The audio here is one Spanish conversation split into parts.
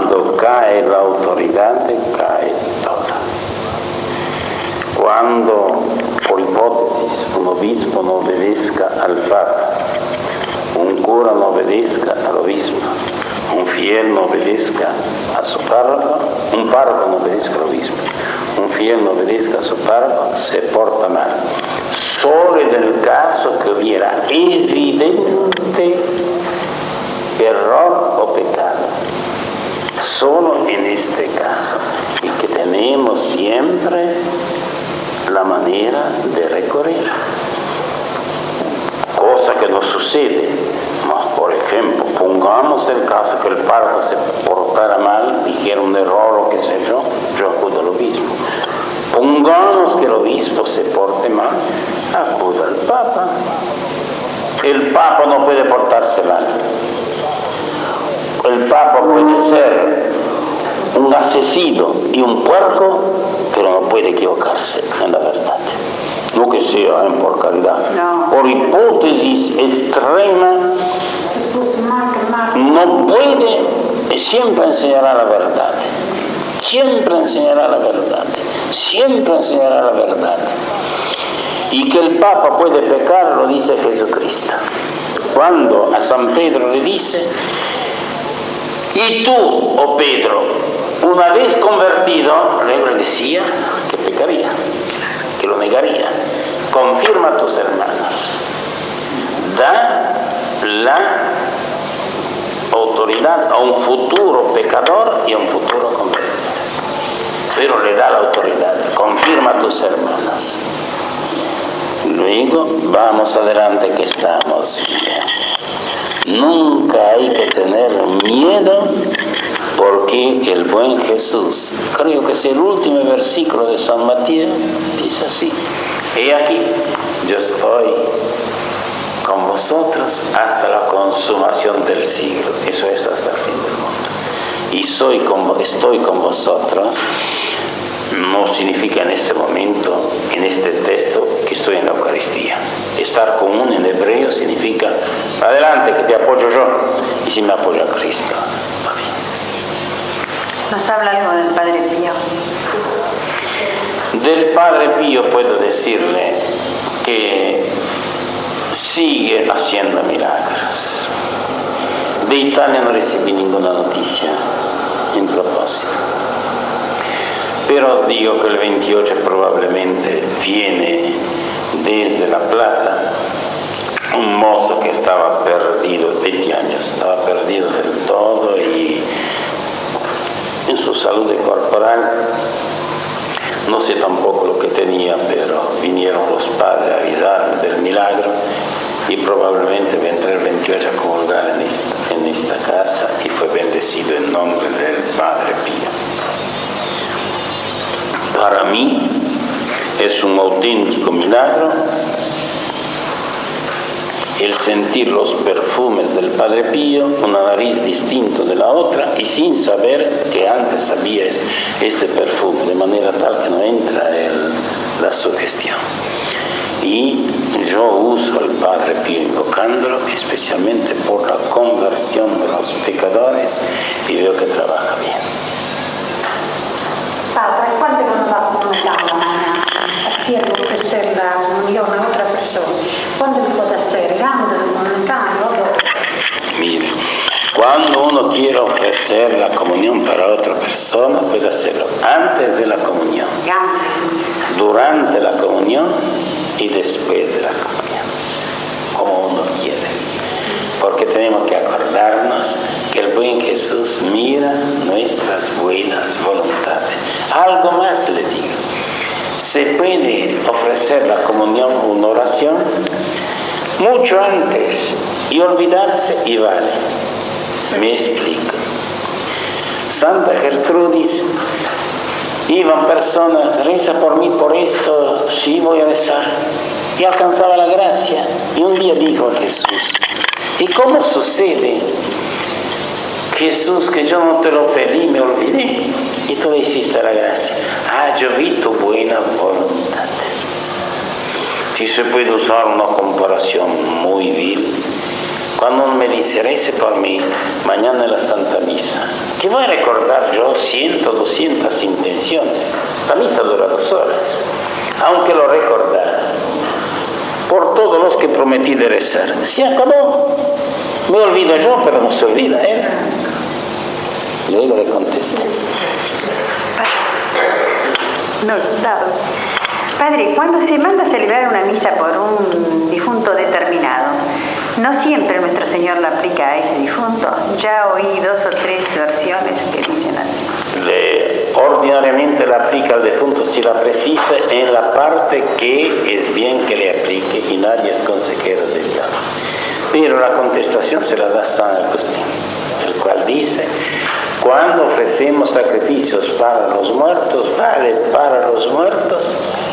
Cuando cae la autoridad, cae toda. Cuando, por hipótesis, un obispo no obedezca al Papa, un cura no obedezca al obispo, un fiel no obedezca a su párroco, un párroco no obedezca al obispo, un fiel no obedezca a su párroco, se porta mal. Solo en el caso que hubiera evidente error o pecado, solo en este caso, y que tenemos siempre la manera de recurrir, cosa que no sucede. Por ejemplo, pongamos el caso que el párroco se portara mal, dijera un error o qué sé yo acudo al obispo. Pongamos que el obispo se porte mal, acudo al Papa. El Papa no puede portarse mal. El Papa puede ser un asesino y un puerco, pero no puede equivocarse en la verdad. No que sea por caridad. No. Por hipótesis extrema, no puede, siempre enseñará la verdad. Siempre enseñará la verdad. Siempre enseñará la verdad. Y que el Papa puede pecar, lo dice Jesucristo. Cuando a San Pedro le dice: y tú, oh Pedro, una vez convertido, luego le decía que pecaría, que lo negaría. Confirma a tus hermanos. Da la autoridad a un futuro pecador y a un futuro convertido. Pero le da la autoridad. Confirma a tus hermanos. Luego, vamos adelante que estamos bien. Nunca hay que tener miedo, porque el buen Jesús, creo que es el último versículo de San Mateo, dice así: he aquí, yo estoy con vosotros hasta la consumación del siglo. Eso es hasta el fin del mundo. Y estoy con vosotros no significa en este momento, en este texto, que estoy en la Eucaristía. Estar común en hebreo significa: adelante, que te apoyo yo, y si me apoya Cristo, va bien. Nos habla algo del Padre Pío. Del Padre Pío puedo decirle que sigue haciendo milagros. De Italia no recibí ninguna noticia en propósito. Pero os digo que el 28 probablemente viene desde La Plata un mozo que estaba perdido, 20 años, estaba perdido del todo y en su salud corporal. No sé tampoco lo que tenía, pero vinieron los padres a avisarme del milagro y probablemente vendré el 28 a comulgar en esta casa, y fue bendecido en nombre del Padre Pío. Para mí es un auténtico milagro el sentir los perfumes del Padre Pío, una nariz distinta de la otra, y sin saber que antes había este perfume, de manera tal que no entra la sugestión. Y yo uso al Padre Pío invocándolo, especialmente por la conversión de los pecadores, y veo que trabaja bien. Padre, quante conosciamo a chi ofrecer la comunione a otra persona? ¿Cuándo lo puede hacer? ¿Antes de comunicarlo o dopo? Mire, cuando uno quiere ofrecer la comunión para otra persona, puede hacerlo antes de la comunión, durante la comunión y después de la comunión, como uno quiere. Porque tenemos que acordarnos que el buen Jesús mira nuestras buenas voluntades. Algo más le digo: se puede ofrecer la comunión, una oración, mucho antes y olvidarse, y vale. Me explico. Santa Gertrudis, iban personas: reza por mí por esto, sí, voy a rezar, y alcanzaba la gracia. Y un día dijo a Jesús: ¿y cómo sucede, Jesús, que yo no te lo pedí, me olvidé, y tú hiciste la gracia? Ah, yo vi tu buena voluntad. Si se puede usar una comparación muy vil, Cuando uno me dice, rece por mí, mañana en la Santa Misa, ¿qué voy a recordar yo 100, 200 intenciones? La misa dura 2 horas. Aunque lo recordara, por todos los que prometí de rezar, se acabó. Me olvido yo, pero no se olvida él. Luego le contesté. No, Padre, cuando se manda a celebrar una misa por un difunto determinado, no siempre nuestro Señor la aplica a ese difunto. Ya oí 2 o 3 versiones que dicen así. Ordinariamente la aplica al difunto si la precisa en la parte que es bien que le aplique y nadie es consejero de Dios. Pero la contestación se la da San Agustín, el cual dice: cuando ofrecemos sacrificios para los muertos, vale para los muertos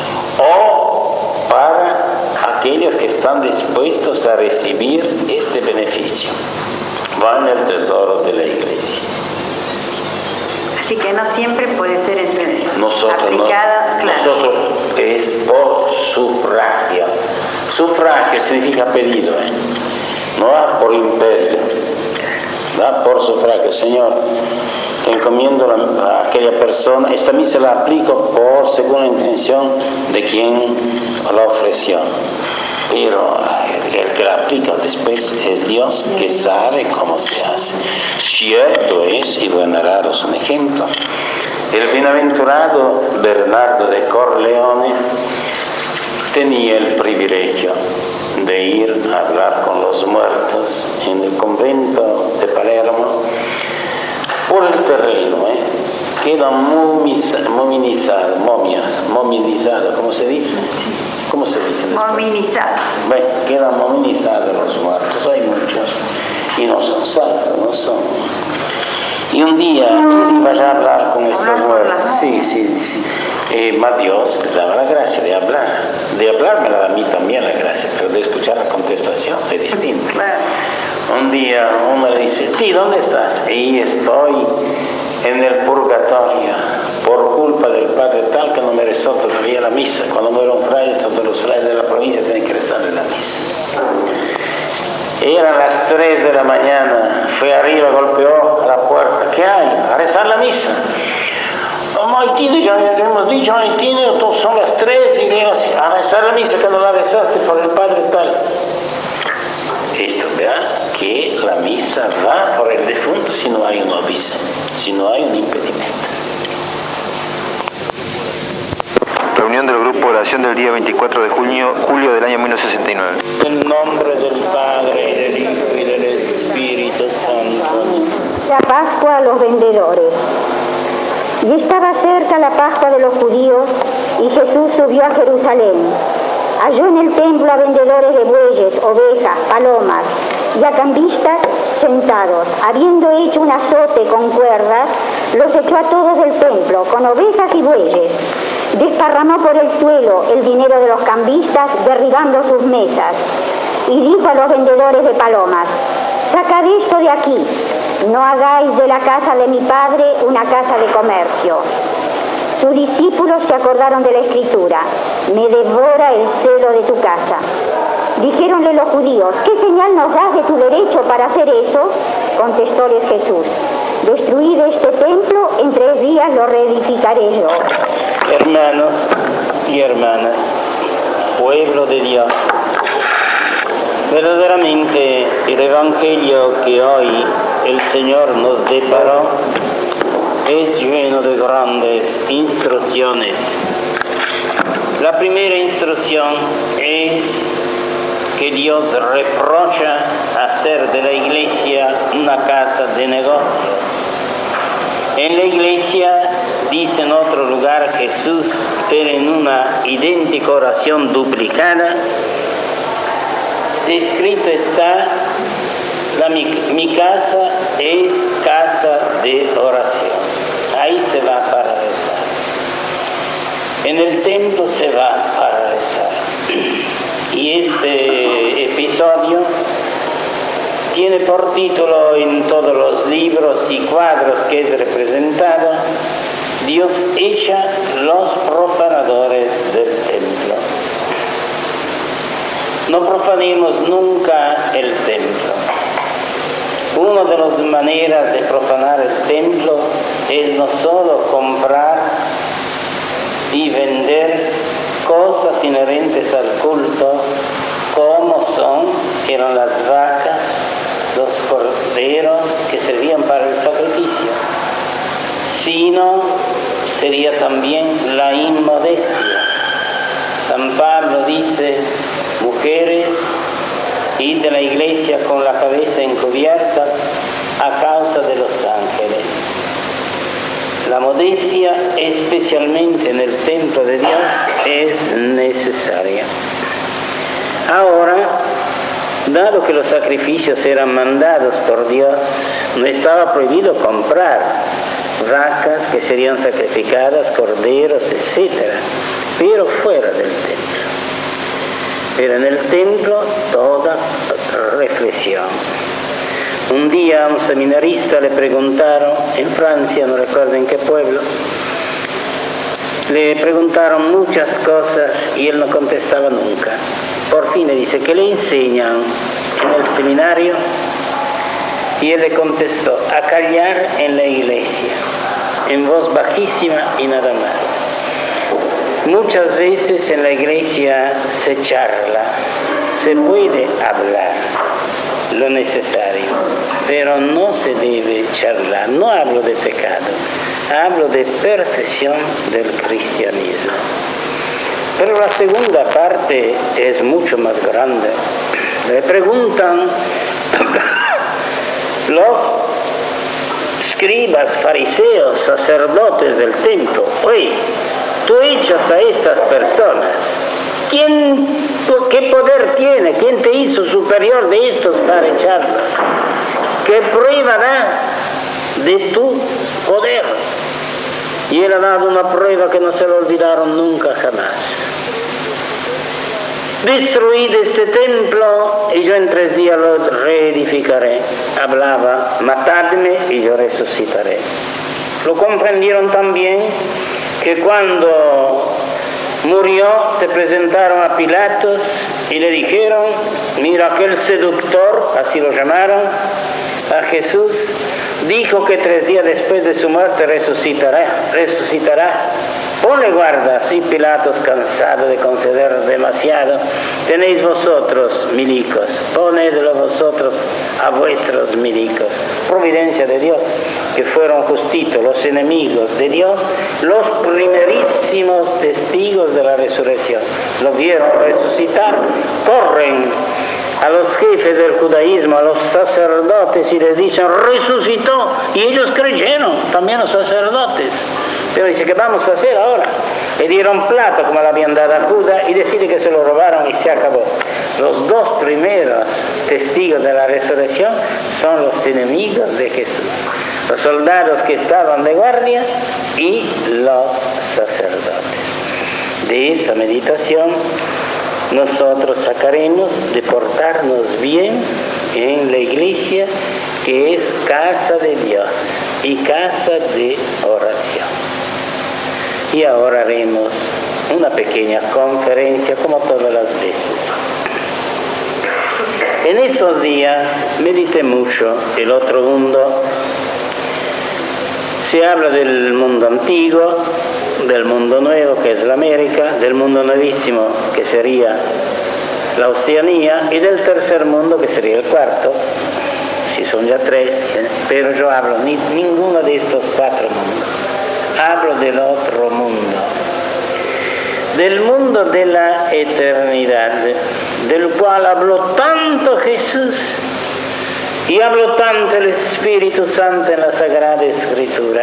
o para aquellos que están dispuestos a recibir este beneficio. Va en el tesoro de la Iglesia. Así que no siempre puede ser aplicada, claro. Nosotros es por sufragio. Sufragio significa pedido, no va por imperio, va por sufragio. Señor, te encomiendo a aquella persona, esta misa la aplico por según la intención de quien la ofreció. Pero el que la aplica después es Dios, que sabe cómo se hace. Cierto es, y voy a narraros un ejemplo. El bienaventurado Bernardo de Corleone tenía el privilegio de ir a hablar con los muertos en el convento de Palermo por el terreno, queda mominizado, ¿cómo se dice? ¿Cómo se dice? Mominizado. Bueno, quedan mominizados los muertos, hay muchos, y no son santos, no son. Y un día vas a hablar con estos muertos, mas Dios les daba la gracia de hablar. De hablar me la da a mí también la gracia, pero de escuchar la contestación es distinto. Un día uno le dice: ¿Ti dónde estás? Y estoy en el purgatorio por culpa del padre tal que no me rezó todavía la misa. Cuando muere un fraile, todos los frailes de la provincia tienen que rezarle la misa. Eran las 3 de la mañana, fue arriba, golpeó a la puerta. ¿Qué hay? A rezar la misa. Maitino, ya hemos dicho, Maitino, son las 3 y digo así, a rezar la misa que no la rezaste por el padre tal. Esto, ¿verdad? Que la misa va por el difunto si no hay un obispo, si no hay un impedimento. Reunión del grupo Oración del día 24 de julio del año 1969. En nombre del Padre, y del Hijo, y del Espíritu Santo. La Pascua a los vendedores. Y estaba cerca la Pascua de los judíos, y Jesús subió a Jerusalén. Halló en el templo a vendedores de bueyes, ovejas, palomas, y a cambistas sentados. Habiendo hecho un azote con cuerdas, los echó a todos del templo, con ovejas y bueyes. Desparramó por el suelo el dinero de los cambistas, derribando sus mesas. Y dijo a los vendedores de palomas: sacad esto de aquí, no hagáis de la casa de mi padre una casa de comercio. Sus discípulos se acordaron de la Escritura: me devora el celo de tu casa. Dijéronle los judíos: ¿qué señal nos das de tu derecho para hacer eso? Contestóles Jesús: destruid este templo, en 3 días lo reedificaré yo. Hermanos y hermanas, pueblo de Dios, verdaderamente el Evangelio que hoy el Señor nos deparó es lleno de grandes instrucciones. La primera instrucción es que Dios reprocha hacer de la iglesia una casa de negocios. En la iglesia, dice en otro lugar Jesús, pero en una idéntica oración duplicada, escrito está: mi casa es casa de oración. Ahí se va para rezar. En el templo se va para rezar. Y este episodio tiene por título en todos los libros y cuadros que es representado: Dios echa los profanadores del templo. No profanemos nunca el templo. Una de las maneras de profanar el templo es no solo comprar y vender cosas inherentes al culto, como eran las vacas, los corderos que servían para el sacrificio, sino sería también la inmodestia. San Pablo dice: mujeres, id de la iglesia con la cabeza encubierta a causa de los ángeles. La modestia, especialmente en el templo de Dios, es necesaria. Ahora, dado que los sacrificios eran mandados por Dios, no estaba prohibido comprar vacas que serían sacrificadas, corderos, etc., pero fuera del templo. Pero en el templo, toda reflexión. Un día a un seminarista le preguntaron, en Francia, no recuerdo en qué pueblo, le preguntaron muchas cosas y él no contestaba nunca. Por fin le dice: ¿qué le enseñan en el seminario? Y él le contestó: a callar en la iglesia, en voz bajísima y nada más. Muchas veces en la iglesia se charla, se puede hablar lo necesario, pero no se debe charlar. No hablo de pecado, hablo de perfección del cristianismo. Pero la segunda parte es mucho más grande. Le preguntan los escribas, fariseos, sacerdotes del templo: oye, tú echas a estas personas, ¿qué poder tiene? ¿Quién te hizo superior de estos para echarlas? ¿Qué prueba das de tu poder? Y él ha dado una prueba que no se lo olvidaron nunca jamás. Destruid este templo y yo en 3 días lo reedificaré. Hablaba: matadme y yo resucitaré. Lo comprendieron también que cuando murió se presentaron a Pilatos y le dijeron: mira, aquel seductor, así lo llamaron a Jesús, dijo que 3 días después de su muerte resucitará. Ponle guarda. Sí, Pilatos, cansado de conceder demasiado: tenéis vosotros milicos, ponedlo vosotros a vuestros milicos. Providencia de Dios, que fueron justitos los enemigos de Dios, los primerísimos testigos de la resurrección. Lo vieron resucitar, corren a los jefes del judaísmo, a los sacerdotes, y les dicen: resucitó. Y ellos creyeron, también los sacerdotes. Pero dice: ¿qué vamos a hacer ahora? Le dieron plata como la habían dado a Judas y decide que se lo robaron y se acabó. Los 2 primeros testigos de la resurrección son los enemigos de Jesús: los soldados que estaban de guardia y los sacerdotes. De esta meditación nosotros sacaremos de portarnos bien en la iglesia, que es casa de Dios y casa de oración. Y ahora haremos una pequeña conferencia como todas las veces. En estos días medité mucho el otro mundo. Se habla del mundo antiguo, del mundo nuevo, que es la América, del mundo nuevísimo, que sería la Oceanía, y del tercer mundo, que sería el cuarto, si son ya 3, pero yo hablo ninguno de estos 4 mundos. Hablo del otro mundo, del mundo de la eternidad, del cual habló tanto Jesús y habló tanto el Espíritu Santo en la Sagrada Escritura.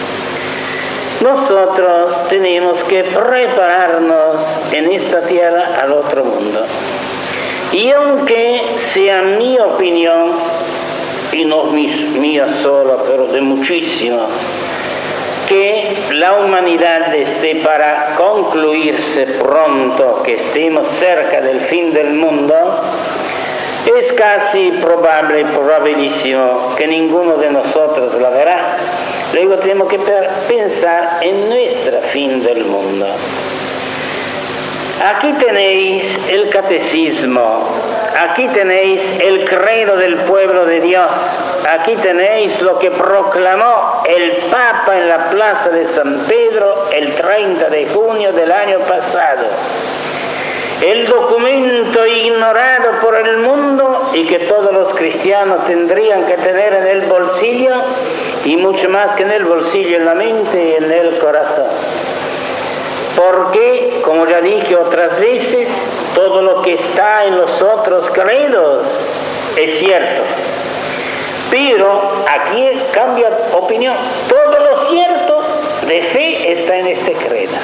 Nosotros tenemos que prepararnos en esta tierra al otro mundo. Y aunque sea mi opinión, y no mía sola, pero de muchísimos, que la humanidad esté para concluirse pronto, que estemos cerca del fin del mundo, es casi probable y probabilísimo que ninguno de nosotros la verá. Luego tenemos que pensar en nuestro fin del mundo. Aquí tenéis el catecismo aquí tenéis el credo del pueblo de Dios. Aquí tenéis lo que proclamó el Papa en la Plaza de San Pedro el 30 de junio del año pasado. El documento ignorado por el mundo y que todos los cristianos tendrían que tener en el bolsillo, y mucho más que en el bolsillo, en la mente y en el corazón. Porque, como ya dije otras veces, todo lo que está en los otros credos es cierto. Pero aquí cambia opinión. Todo lo cierto de fe está en este credo.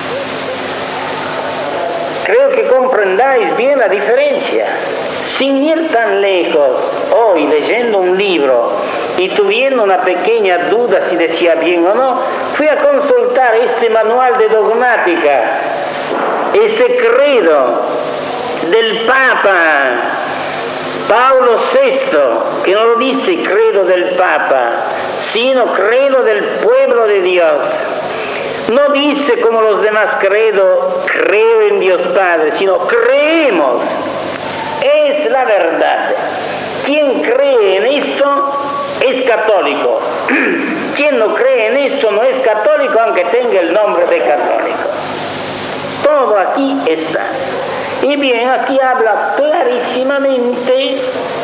Creo que comprendáis bien la diferencia. Sin ir tan lejos, hoy leyendo un libro y tuviendo una pequeña duda si decía bien o no, fui a consultar este manual de dogmática, este credo del Papa Pablo VI, que no lo dice credo del Papa, sino credo del pueblo de Dios. No dice como los demás credos, creo en Dios Padre, sino creemos. Es la verdad. Quien cree en esto es católico. Quien no cree en esto no es católico, aunque tenga el nombre de católico. Todo aquí está. Y bien, aquí habla clarísimamente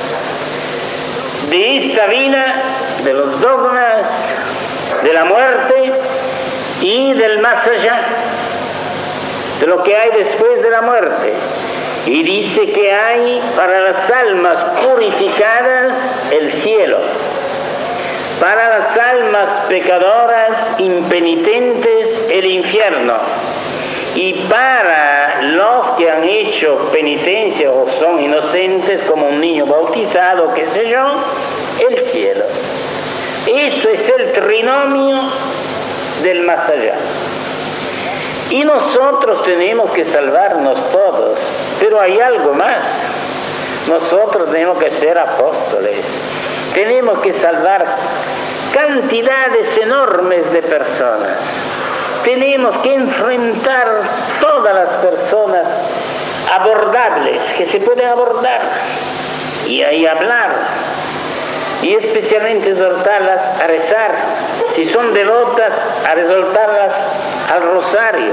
de esta vida, de los dogmas, de la muerte y del más allá, de lo que hay después de la muerte. Y dice que hay para las almas purificadas el cielo, para las almas pecadoras, impenitentes, el infierno, y para los que han hecho penitencia o son inocentes, como un niño bautizado, qué sé yo, el cielo. Eso es el trinomio del más allá. Y nosotros tenemos que salvarnos todos, pero hay algo más. Nosotros tenemos que ser apóstoles, tenemos que salvar cantidades enormes de personas, tenemos que enfrentar todas las personas abordables, que se pueden abordar, y ahí hablar, y especialmente exhortarlas a rezar, si son devotas, a exhortarlas al rosario.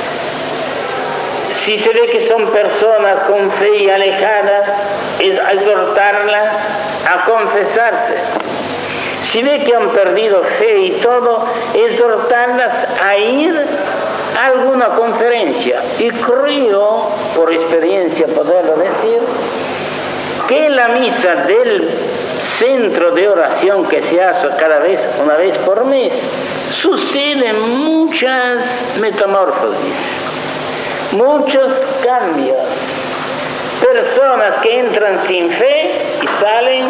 Si se ve que son personas con fe y alejadas, es exhortarlas a confesarse. Si ve que han perdido fe y todo, exhortarlas a ir a alguna conferencia. Y creo, por experiencia poderlo decir, que la misa del centro de oración que se hace una vez por mes, suceden muchas metamorfosis, muchos cambios. Personas que entran sin fe y salen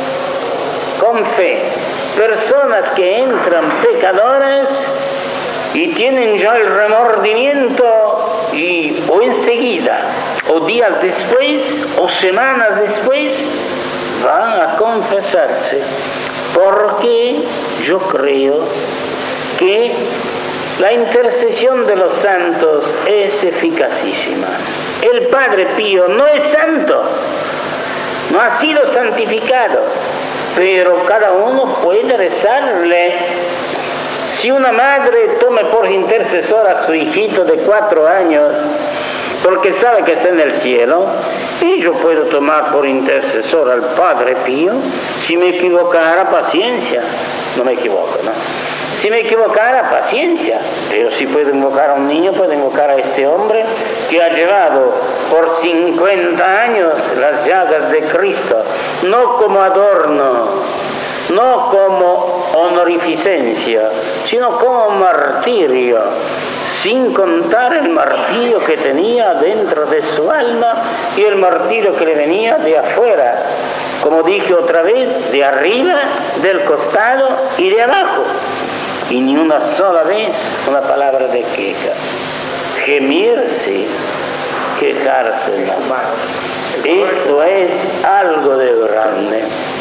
con fe. Personas que entran pecadoras y tienen ya el remordimiento o enseguida, o días después, o semanas después, van a confesarse, porque yo creo que la intercesión de los santos es eficacísima. El Padre Pío no es santo, no ha sido santificado, pero cada uno puede rezarle. Si una madre tome por intercesor a su hijito de 4 años, porque sabe que está en el cielo, y yo puedo tomar por intercesor al Padre Pío. Si me equivocara, paciencia. No me equivoco, ¿no? Si me equivocara, paciencia. Pero si puedo invocar a un niño, puedo invocar a este hombre que ha llevado por 50 años las llagas de Cristo, no como adorno, no como honorificencia, sino como martirio, sin contar el martirio que tenía dentro de su alma y el martirio que le venía de afuera, como dije otra vez, de arriba, del costado y de abajo. Y ni una sola vez una palabra de queja. Gemir sí, quejarse no. Esto es algo de grande.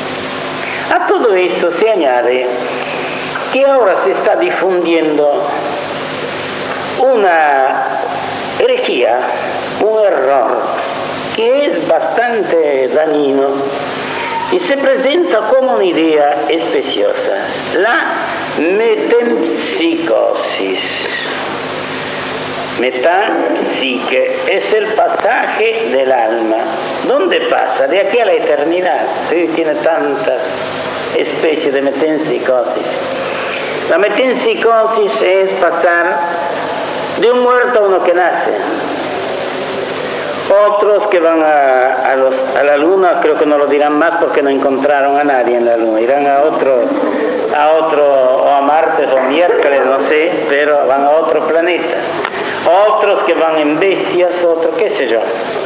A todo esto se añade que ahora se está difundiendo una herejía, un error, que es bastante dañino y se presenta como una idea especiosa, la metempsicosis. Metapsique es el pasaje del alma. ¿Dónde pasa? De aquí a la eternidad. Sí, tiene tantas especies de metempsicosis. La metempsicosis es pasar de un muerto a uno que nace. Otros que van a la luna, creo que no lo dirán más porque no encontraron a nadie en la luna. Irán a otro, o a Marte o miércoles, no sé, pero van a otro planeta. Otros que van en bestias, otros qué sé yo.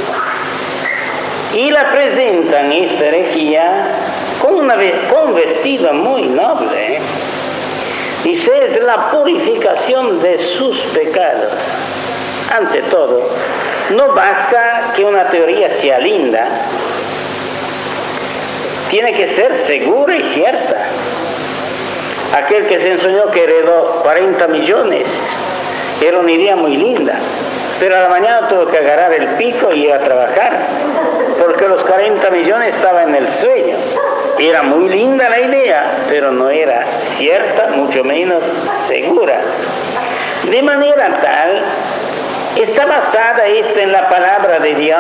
Y la presentan esta herejía con un vestido muy noble. Dice, es la purificación de sus pecados. Ante todo, no basta que una teoría sea linda, tiene que ser segura y cierta. Aquel que se enseñó que heredó 40 millones, era una idea muy linda, pero a la mañana tuvo que agarrar el pico y ir a trabajar, porque los 40 millones estaban en el sueño. Era muy linda la idea, pero no era cierta, mucho menos segura. De manera tal, está basada esta en la palabra de Dios.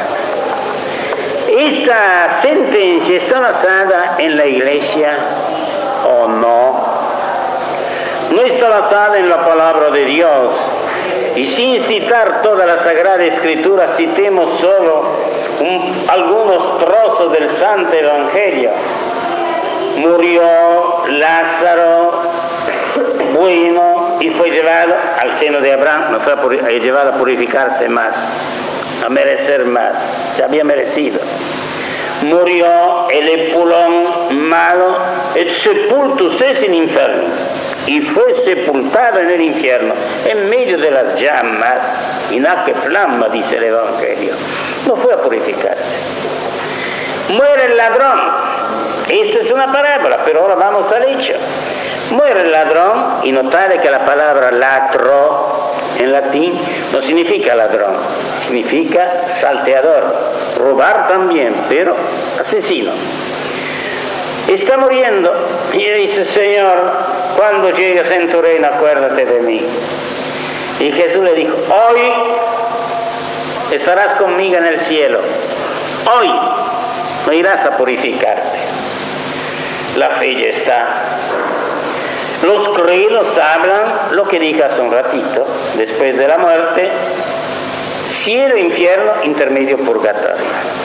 Esta sentencia está basada en la iglesia o no. No está basada en la palabra de Dios. Y sin citar toda la Sagrada Escritura, citemos solo algunos trozos del Santo Evangelio. Murió Lázaro, bueno, y fue llevado al seno de Abraham, no fue llevado a purificarse más, a merecer más, se había merecido. Murió el Epulón malo, et sepultus es in inferno, y fue sepultado en el infierno, en medio de las llamas, y nada que flama, dice el Evangelio. No fue a purificarse. Muere el ladrón. Esta es una parábola, pero ahora vamos al hecho. Muere el ladrón, y notare que la palabra latro en latín no significa ladrón, significa salteador, robar también, pero asesino. Está muriendo y dice, Señor, cuando llegues en tu reino, acuérdate de mí. Y Jesús le dijo, hoy estarás conmigo en el cielo, hoy no irás a purificarte. La fe ya está. Los credos hablan lo que dije hace un ratito, después de la muerte, cielo, infierno, intermedio, purgatorio.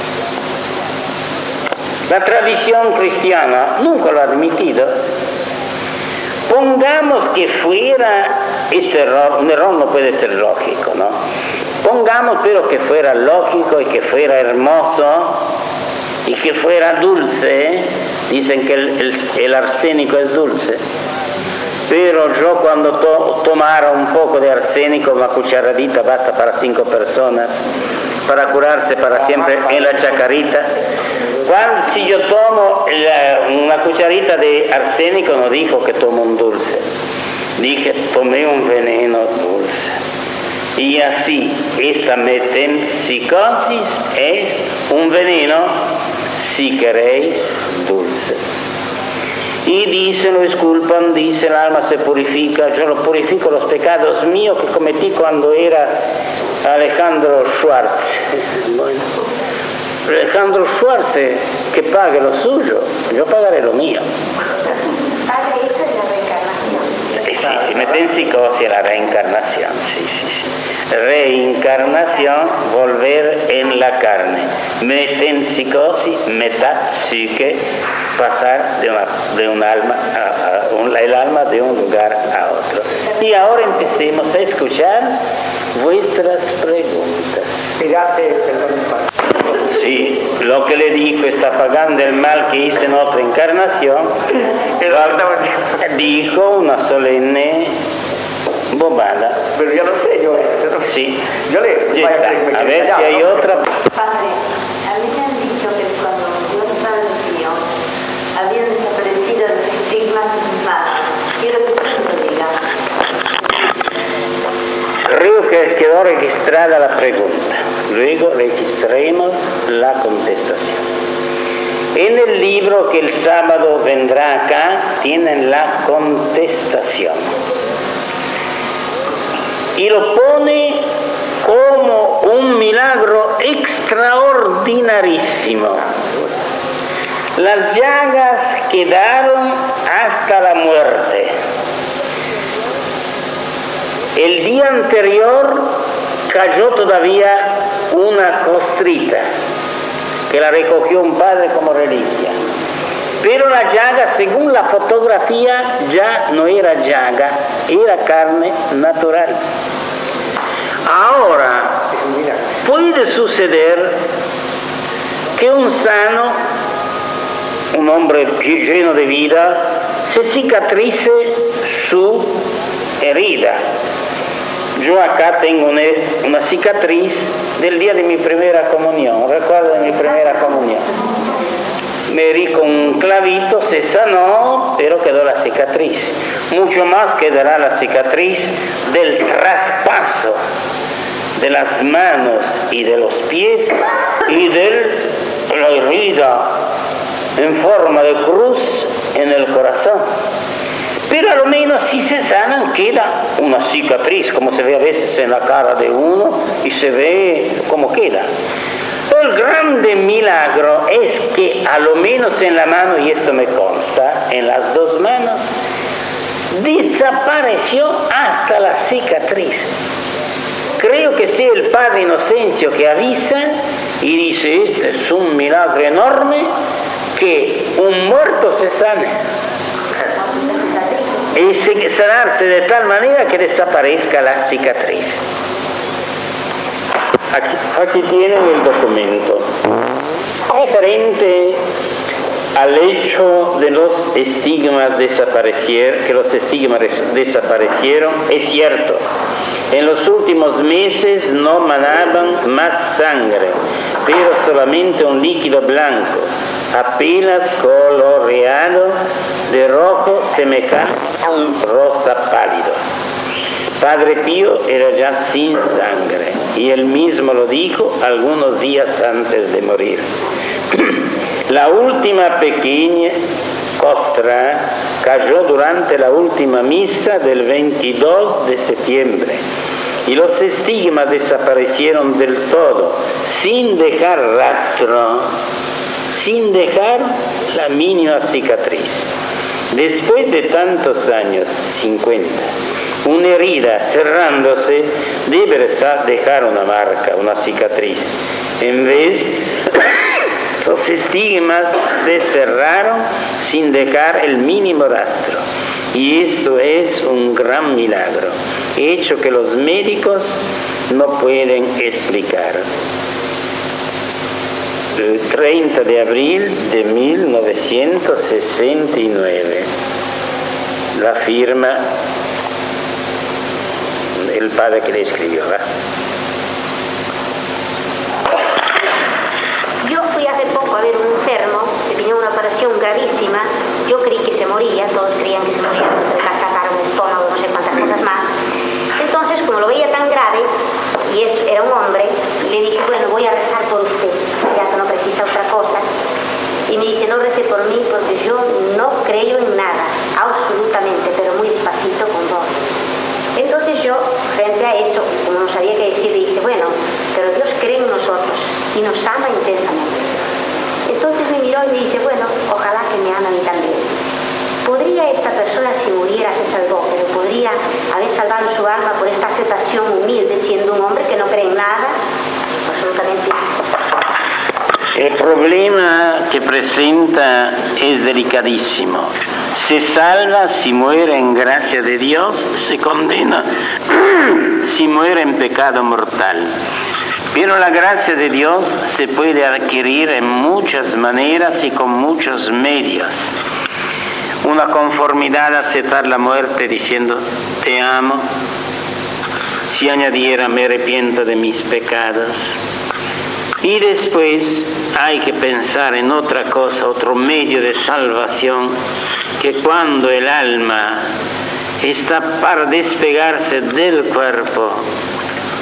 La tradición cristiana nunca lo ha admitido. Pongamos que fuera este error, un error no puede ser lógico, ¿no? Pongamos pero que fuera lógico y que fuera hermoso y que fuera dulce. Dicen que el arsénico es dulce. Pero yo cuando tomara un poco de arsénico, una cucharadita basta para 5 personas, para curarse para siempre en la chacarita. Si yo tomo una cucharita de arsénico, no dijo que tomo un dulce, dije tomé un veneno dulce. Y así, esta metempsicosis es un veneno, si queréis, dulce. Y dice, lo disculpan, dice, el alma se purifica, yo lo purifico los pecados míos que cometí cuando era Alejandro Schwartz. Bueno, Alejandro Schwartz, que pague lo suyo, yo pagaré lo mío. Padre, eso es la reencarnación. Sí, metempsicosis es la reencarnación, sí. Reencarnación, volver en la carne. Metempsicosis, metapsique, pasar de un alma el alma de un lugar a otro. Y ahora empecemos a escuchar vuestras preguntas. Sí, lo que le dijo está pagando el mal que hizo en otra encarnación. Dijo una solemne bobada. Pero yo lo sé, sí. Yo le a ver si hay otra. Padre, a mí me han dicho que cuando yo estaba en el mío, habían desaparecido los estigmas más. Quiero que usted lo diga. Creo que quedó registrada la pregunta. luego registremos la contestación. En el libro que el sábado vendrá acá, tienen la contestación. Y lo pone como un milagro extraordinarísimo. Las llagas quedaron hasta la muerte. El día anterior cayó todavía una costrita que la recogió un padre como reliquia. Pero la llaga, según la fotografía, ya no era llaga, era carne natural. Ahora, puede suceder que un sano, un hombre lleno de vida, se cicatrice su herida. Yo acá tengo una cicatriz del día de mi primera comunión, recuerdo de mi primera comunión. Me herí con un clavito, se sanó, pero quedó la cicatriz. Mucho más quedará la cicatriz del traspaso de las manos y de los pies y de la herida en forma de cruz en el corazón. Pero a lo menos si se sanan queda una cicatriz, como se ve a veces en la cara de uno, y se ve cómo queda. El grande milagro es que a lo menos en la mano, y esto me consta, en las dos manos, desapareció hasta la cicatriz. Creo que sea el padre Inocencio que avisa y dice, este es un milagro enorme, que un muerto se sane. Y sanarse de tal manera que desaparezca la cicatriz. Aquí tienen el documento. Referente al hecho de los estigmas desaparecieron, es cierto. En los últimos meses no manaban más sangre, pero solamente un líquido blanco, apenas coloreado de rojo semejante a un rosa pálido. Padre Pío era ya sin sangre y él mismo lo dijo algunos días antes de morir. La última pequeña costra cayó durante la última misa del 22 de septiembre y los estigmas desaparecieron del todo, sin dejar rastro, sin dejar la mínima cicatriz. Después de tantos años, 50, una herida cerrándose debe dejar una marca, una cicatriz. En vez, los estigmas se cerraron sin dejar el mínimo rastro. Y esto es un gran milagro, hecho que los médicos no pueden explicar. El 30 de abril de 1969, la firma el padre que le escribió, ¿verdad? Yo fui hace poco a ver un enfermo que tenía una operación gravísima. Yo creí que se moría, todos creían que se moría, le sacaron el estómago, no sé cuántas cosas más. Entonces, como lo veía tan grave, y era un hombre, le dije, bueno, voy a rezar por usted, ya que no precisa otra cosa. Y me dice, no rece por mí porque yo no creo en nada, absolutamente, pero muy despacito con vos. Entonces yo, frente a eso, como no sabía qué decir, le dije, bueno, pero Dios cree en nosotros y nos ama intensamente. Entonces me miró y me dice, bueno, ojalá que me ama a mí también. ¿Podría esta persona, si muriera, se salvó, pero podría haber salvado su alma por esta aceptación humilde, siendo un hombre que no cree en nada? Absolutamente. El problema que presenta es delicadísimo. Se salva si muere en gracia de Dios, se condena si muere en pecado mortal. Pero la gracia de Dios se puede adquirir en muchas maneras y con muchos medios. Una conformidad a aceptar la muerte diciendo, te amo. Si añadiera, me arrepiento de mis pecados. Y después hay que pensar en otra cosa, otro medio de salvación, que cuando el alma está para despegarse del cuerpo,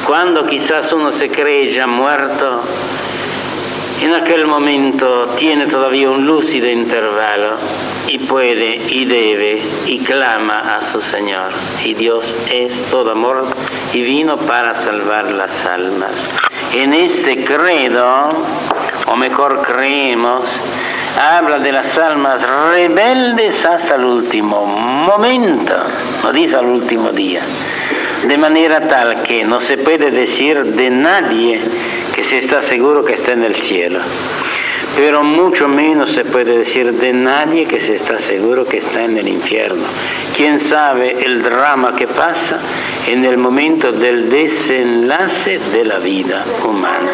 Cuando quizás uno se cree ya muerto, en aquel momento tiene todavía un lúcido intervalo y puede y debe y clama a su Señor. Y Dios es todo amor y vino para salvar las almas. En este credo, o mejor creemos, habla de las almas rebeldes hasta el último momento, no dice al último día, de manera tal que no se puede decir de nadie que se está seguro que está en el cielo, pero mucho menos se puede decir de nadie que se está seguro que está en el infierno. ¿Quién sabe el drama que pasa en el momento del desenlace de la vida humana?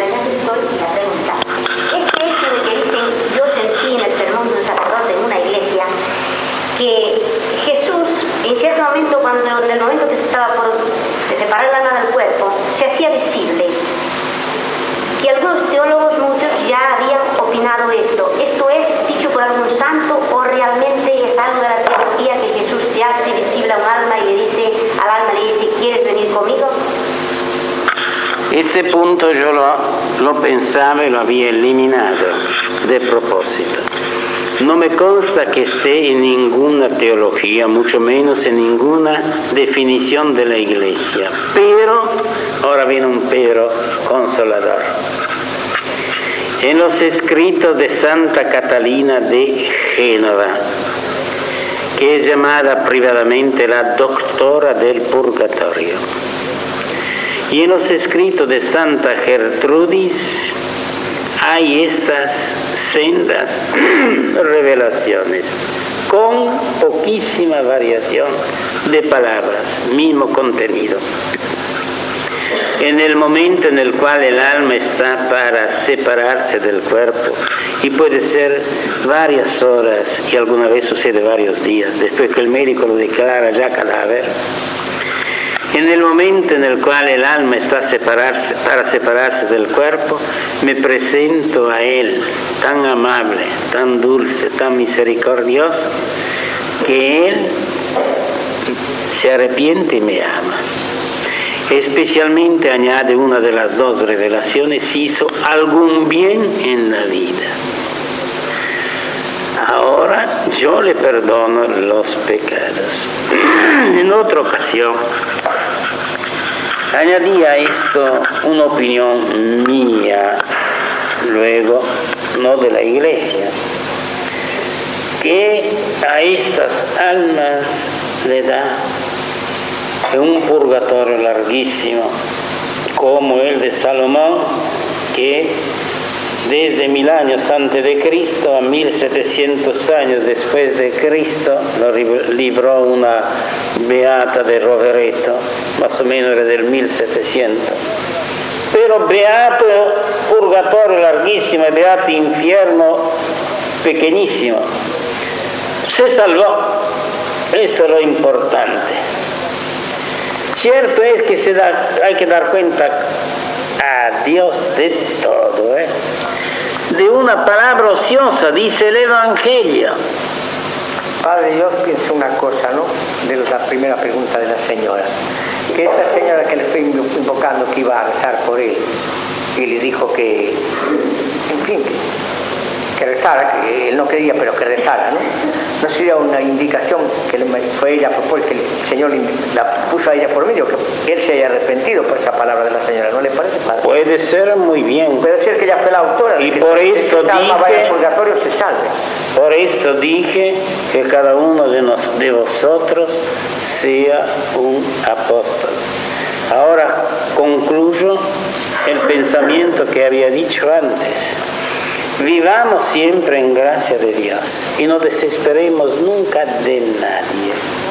Que Jesús, en cierto momento, en el momento que se estaba por separar el alma del cuerpo, se hacía visible. Y algunos teólogos, muchos, ya habían opinado esto. ¿Esto es dicho por algún santo o realmente es algo de la teología que Jesús se hace visible a un alma y le dice al alma, le dice, ¿quieres venir conmigo? Este punto yo lo pensaba y lo había eliminado de propósito. No me consta que esté en ninguna teología, mucho menos en ninguna definición de la Iglesia. Pero, ahora viene un pero consolador. En los escritos de Santa Catalina de Génova, que es llamada privadamente la doctora del purgatorio, y en los escritos de Santa Gertrudis hay estas sendas revelaciones con poquísima variación de palabras, mismo contenido. En el momento en el cual el alma está para separarse del cuerpo, y puede ser varias horas y alguna vez sucede varios días, después que el médico lo declara ya cadáver, en el momento en el cual el alma está para separarse del cuerpo, me presento a Él, tan amable, tan dulce, tan misericordioso, que Él se arrepiente y me ama. Especialmente añade una de las dos revelaciones, si hizo algún bien en la vida. Ahora yo le perdono los pecados. En otra ocasión, añadí a esto una opinión mía, luego, no de la Iglesia, que a estas almas le da un purgatorio larguísimo, como el de Salomón, que desde 1000 años antes de Cristo a 1700 años después de Cristo lo libró una beata de Rovereto, más o menos era del 1700. Pero beato purgatorio larguísimo, beato infierno pequeñísimo. Se salvó. Esto es lo importante. Cierto es que hay que dar cuenta a Dios de todo, de una palabra ociosa, dice el Evangelio. Padre, yo pienso una cosa, ¿no? De la primera pregunta de la señora. Que esa señora que le fue invocando que iba a rezar por él, y le dijo que, en fin, que rezara, que él no quería, pero que rezara, ¿no? No sería una indicación que fue ella, porque el Señor la puso a ella por medio, que él se haya arrepentido por esa palabra de la señora, ¿no le parece, padre? Puede ser, muy bien. Puede ser que ella fue la autora. Y por esto dije, purgatorio se salve. Por esto dije que cada uno de vosotros sea un apóstol. Ahora concluyo el pensamiento que había dicho antes. Vivamos siempre en gracia de Dios y no desesperemos nunca de nadie.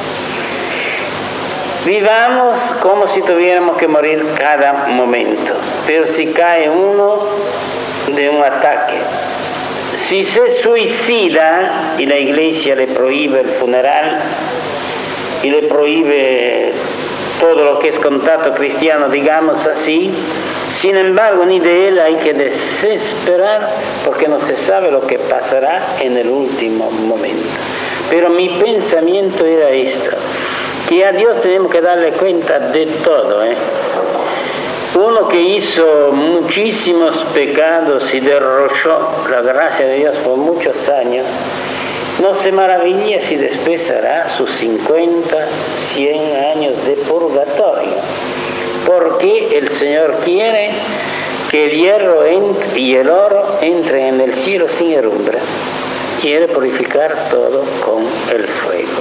Vivamos como si tuviéramos que morir cada momento, pero si cae uno de un ataque, si se suicida y la Iglesia le prohíbe el funeral y le prohíbe todo lo que es contacto cristiano, digamos así, sin embargo, ni de él hay que desesperar porque no se sabe lo que pasará en el último momento. Pero mi pensamiento era esto, que a Dios tenemos que darle cuenta de todo, Uno que hizo muchísimos pecados y derrochó la gracia de Dios por muchos años, no se maravilla si después hará sus 50, 100 años de purgatorio, porque el Señor quiere que el hierro y el oro entren en el cielo sin herrumbre. Quiere purificar todo con el fuego.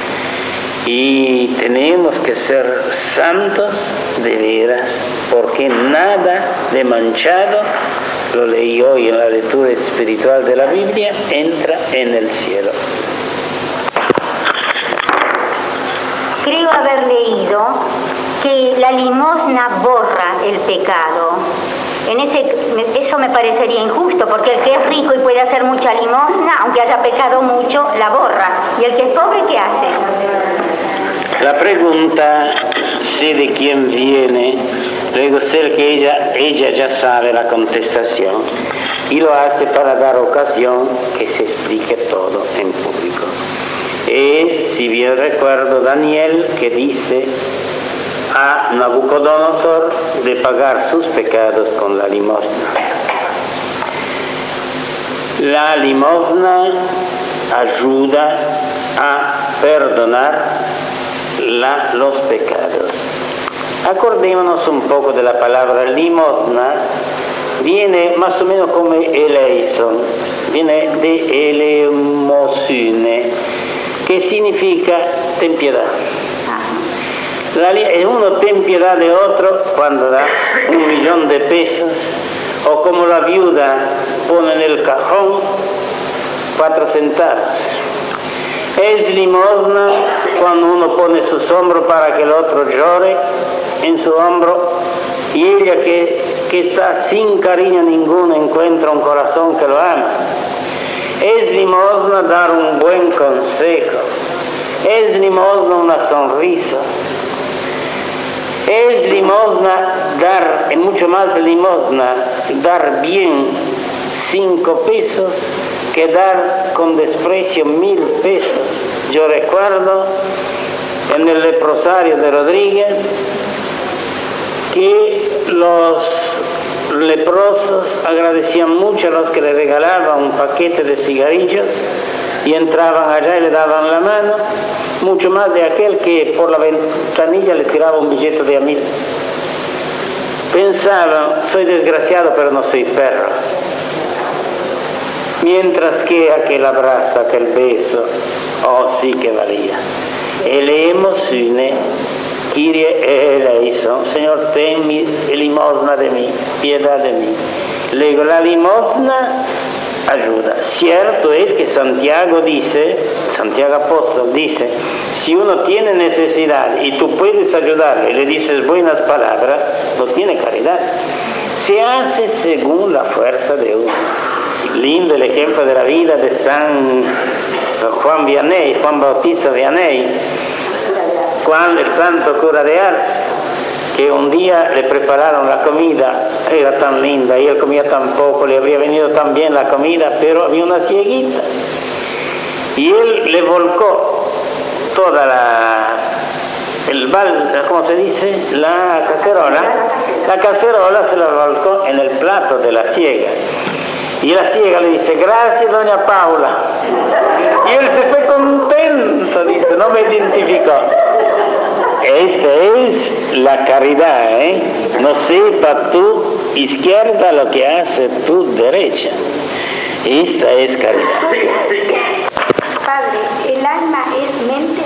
Y tenemos que ser santos de veras, porque nada de manchado, lo leí hoy en la lectura espiritual de la Biblia, entra en el cielo. Creo haber leído que la limosna borra el pecado. Eso me parecería injusto, porque el que es rico y puede hacer mucha limosna, aunque haya pecado mucho, la borra. ¿Y el que es pobre, qué hace? La pregunta, sé de quién viene, luego sé que ella ya sabe la contestación y lo hace para dar ocasión que se explique todo en público. Es, si bien recuerdo, Daniel que dice a Nabucodonosor de pagar sus pecados con la limosna. La limosna ayuda a perdonar los pecados. Acordémonos un poco de la palabra limosna. Viene más o menos como eleison, viene de elemosine, que significa ten piedad. Uno ten piedad de otro cuando da 1.000.000 de pesos, o como la viuda pone en el cajón 4 centavos. Es limosna cuando uno pone sus hombros para que el otro llore en su hombro, y ella que está sin cariño ninguno encuentra un corazón que lo ama. Es limosna dar un buen consejo. Es limosna una sonrisa. Es limosna dar, es mucho más limosna, dar bien 5 pesos que dar con desprecio 1.000 pesos. Yo recuerdo en el leprosario de Rodríguez que los leprosos agradecían mucho a los que le regalaban un paquete de cigarrillos y entraban allá y le daban la mano, mucho más de aquel que por la ventanilla le tiraba un billete de $1.000. Pensaban, soy desgraciado pero no soy perro. Mientras que aquel abrazo, aquel beso, oh sí que valía. Eleemosune, Kyrie eleison, Señor, ten limosna de mí, piedad de mí. Luego la limosna ayuda. Cierto es que Santiago apóstol dice, si uno tiene necesidad y tú puedes ayudarle y le dices buenas palabras, no tiene caridad. Se hace según la fuerza de uno. Lindo el ejemplo de la vida de San Juan Bautista Vianney, el santo cura de Ars, que un día le prepararon la comida, era tan linda y él comía tan poco, le había venido tan bien la comida, pero había una cieguita y él le volcó toda ¿cómo se dice? La cacerola se la volcó en el plato de la ciega. Y la ciega le dice, gracias doña Paula. Y él se fue contento, dice, no me identificó. Esta es la caridad, ¿eh? No sepa tu izquierda lo que hace tu derecha. Esta es caridad. Padre, ¿el alma es mente?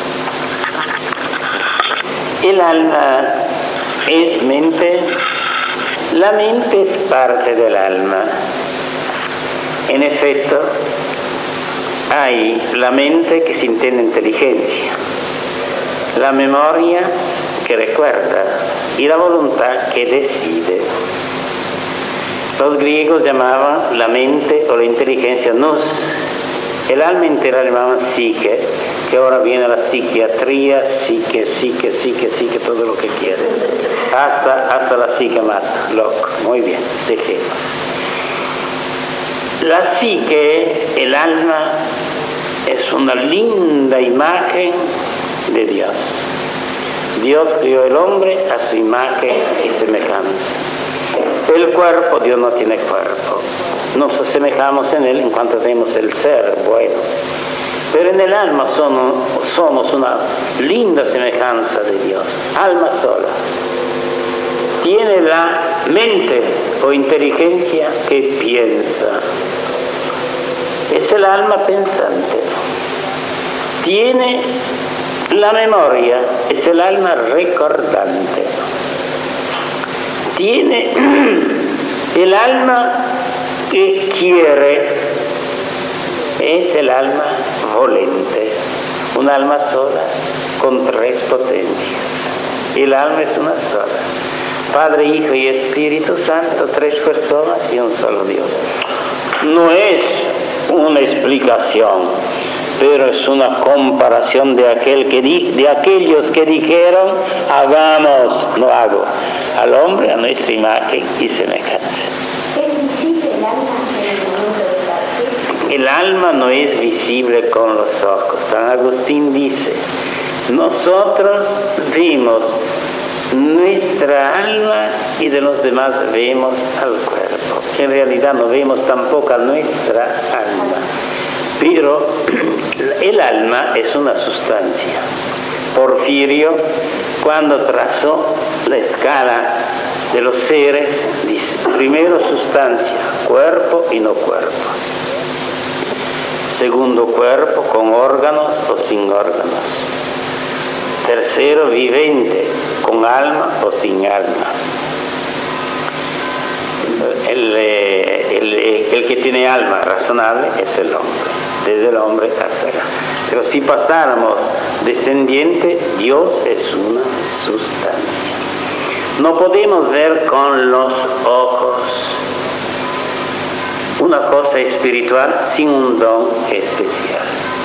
El alma es mente. La mente es parte del alma. En efecto, hay la mente que siente inteligencia, la memoria que recuerda y la voluntad que decide. Los griegos llamaban la mente o la inteligencia nous. El alma entera le llamaban psique, que ahora viene la psiquiatría, psique, todo lo que quieres. Hasta la psique mata, loco. Muy bien, dejemos. La psique, el alma, es una linda imagen de Dios. Dios crió el hombre a su imagen y semejanza. El cuerpo, Dios no tiene cuerpo. Nos asemejamos en él en cuanto tenemos el ser bueno. Pero en el alma somos una linda semejanza de Dios. Alma sola. Tiene la mente o inteligencia que piensa. Es el alma pensante. Tiene la memoria, es el alma recordante. Tiene el alma que quiere, es el alma volente. Un alma sola con 3 potencias. El alma es una sola. Padre, Hijo y Espíritu Santo, 3 personas y un solo Dios. No es una explicación, pero es una comparación de aquellos que dijeron, hagamos, no hago, al hombre a nuestra imagen y semejanza. ¿Es visible el alma en el momento de partir? El alma no es visible con los ojos. San Agustín dice, nosotros vimos nuestra alma y de los demás vemos al cuerpo. En realidad no vemos tampoco a nuestra alma. Pero el alma es una sustancia. Porfirio, cuando trazó la escala de los seres, dice, primero sustancia, cuerpo y no cuerpo. Segundo, cuerpo con órganos o sin órganos. Tercero, vivente, con alma o sin alma. El que tiene alma razonable es el hombre, desde el hombre hasta acá. Pero si pasáramos descendiente, Dios es una sustancia. No podemos ver con los ojos una cosa espiritual sin un don especial.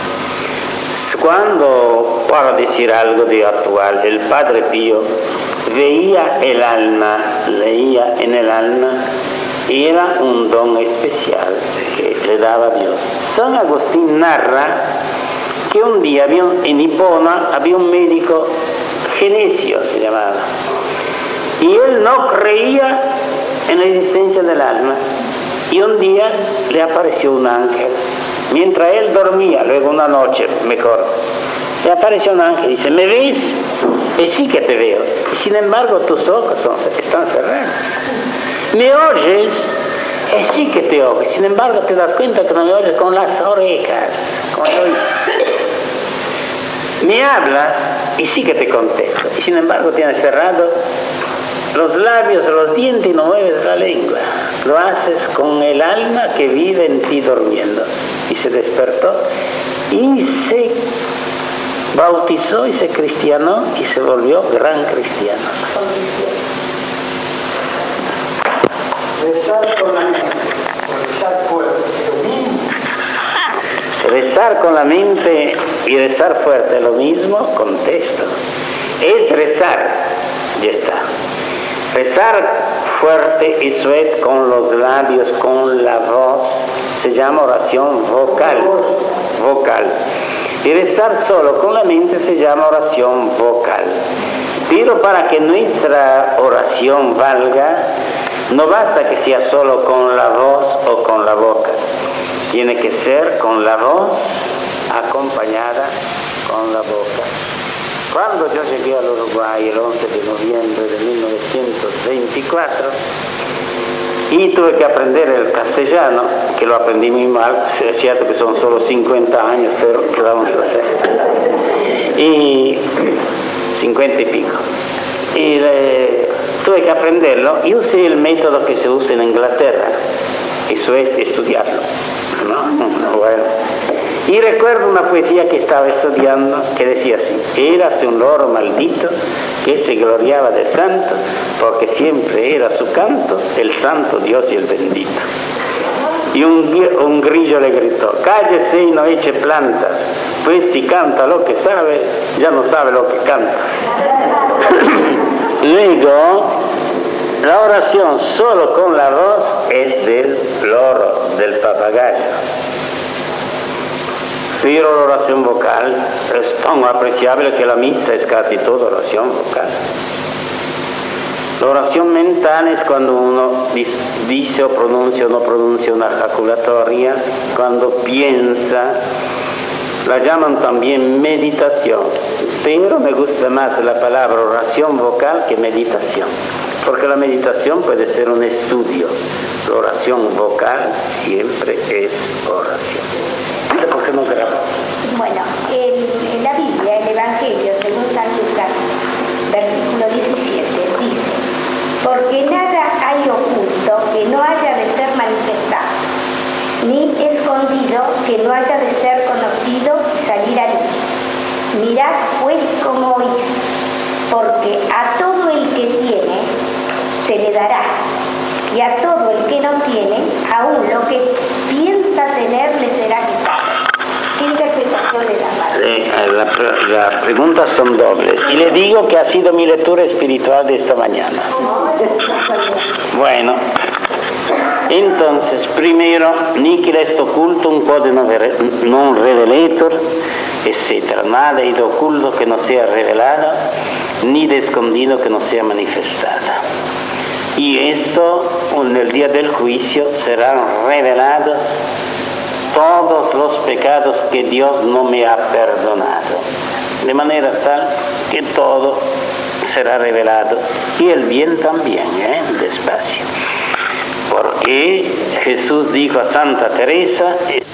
Cuando, para decir algo de actual, el Padre Pío veía el alma, leía en el alma, era un don especial que le daba Dios. San Agustín narra que un día en Hipona había un médico, Genesio se llamaba, y él no creía en la existencia del alma, y un día le apareció un ángel. Mientras él dormía, luego una noche mejor, le apareció un ángel y dice, ¿me ves? Y sí que te veo. Y sin embargo tus ojos están cerrados. ¿Me oyes? Y sí que te oigo. Sin embargo te das cuenta que no me oyes con las orejas. Con el oído. Me hablas y sí que te contesto. Y sin embargo tienes cerrado los labios, los dientes y no mueves la lengua. Lo haces con el alma que vive en ti durmiendo. Y se despertó y se bautizó y se cristianó y se volvió gran cristiano. Rezar con la mente, rezar fuerte, lo mismo. Rezar con la mente y rezar fuerte, lo mismo, contesto. Es rezar, ya está. Rezar fuerte, eso es con los labios, con la voz, se llama oración vocal. Y rezar solo con la mente se llama oración vocal. Pero para que nuestra oración valga, no basta que sea solo con la voz o con la boca. Tiene que ser con la voz acompañada con la boca. Cuando yo llegué al Uruguay el 11 de noviembre de 1924 y tuve que aprender el castellano, que lo aprendí muy mal, es cierto que son solo 50 años, pero ¿qué vamos a hacer? Y 50 y pico. Y tuve que aprenderlo y usé el método que se usa en Inglaterra, eso es estudiarlo, ¿no? Bueno. Y recuerdo una poesía que estaba estudiando que decía así: érase un loro maldito que se gloriaba de santo, porque siempre era su canto el santo Dios y el bendito. Y un grillo le gritó: cállese y no eche plantas, pues si canta lo que sabe, ya no sabe lo que canta. Luego, la oración solo con la voz es del loro, del papagayo. Pero la oración vocal es tan apreciable que la misa es casi toda oración vocal. La oración mental es cuando uno dice o no pronuncia una ejaculatoria, cuando piensa. La llaman también meditación, pero me gusta más la palabra oración vocal que meditación, porque la meditación puede ser un estudio, la oración vocal siempre es oración. ¿Por qué no grabamos? Bueno, en la Biblia, el Evangelio según San Lucas, versículo 17, dice: porque nada hay oculto que no haya de ser manifestado, ni escondido que no haya de ser conocido y salir a luz. Mirad pues cómo oís, porque a todo el que tiene se le dará, y a todo el que no tiene, aún lo que piensa tener le será quitado. ¿Qué interpretación le da, padre? Las preguntas son dobles, y le digo que ha sido mi lectura espiritual de esta mañana. Bueno, entonces, primero, nihil est occultum quod non revelator, etc. Nada hay de oculto que no sea revelado, ni de escondido que no sea manifestado. Y esto, en el día del juicio, serán revelados todos los pecados que Dios no me ha perdonado. De manera tal que todo será revelado. Y el bien también, despacio. Porque Jesús dijo a Santa Teresa,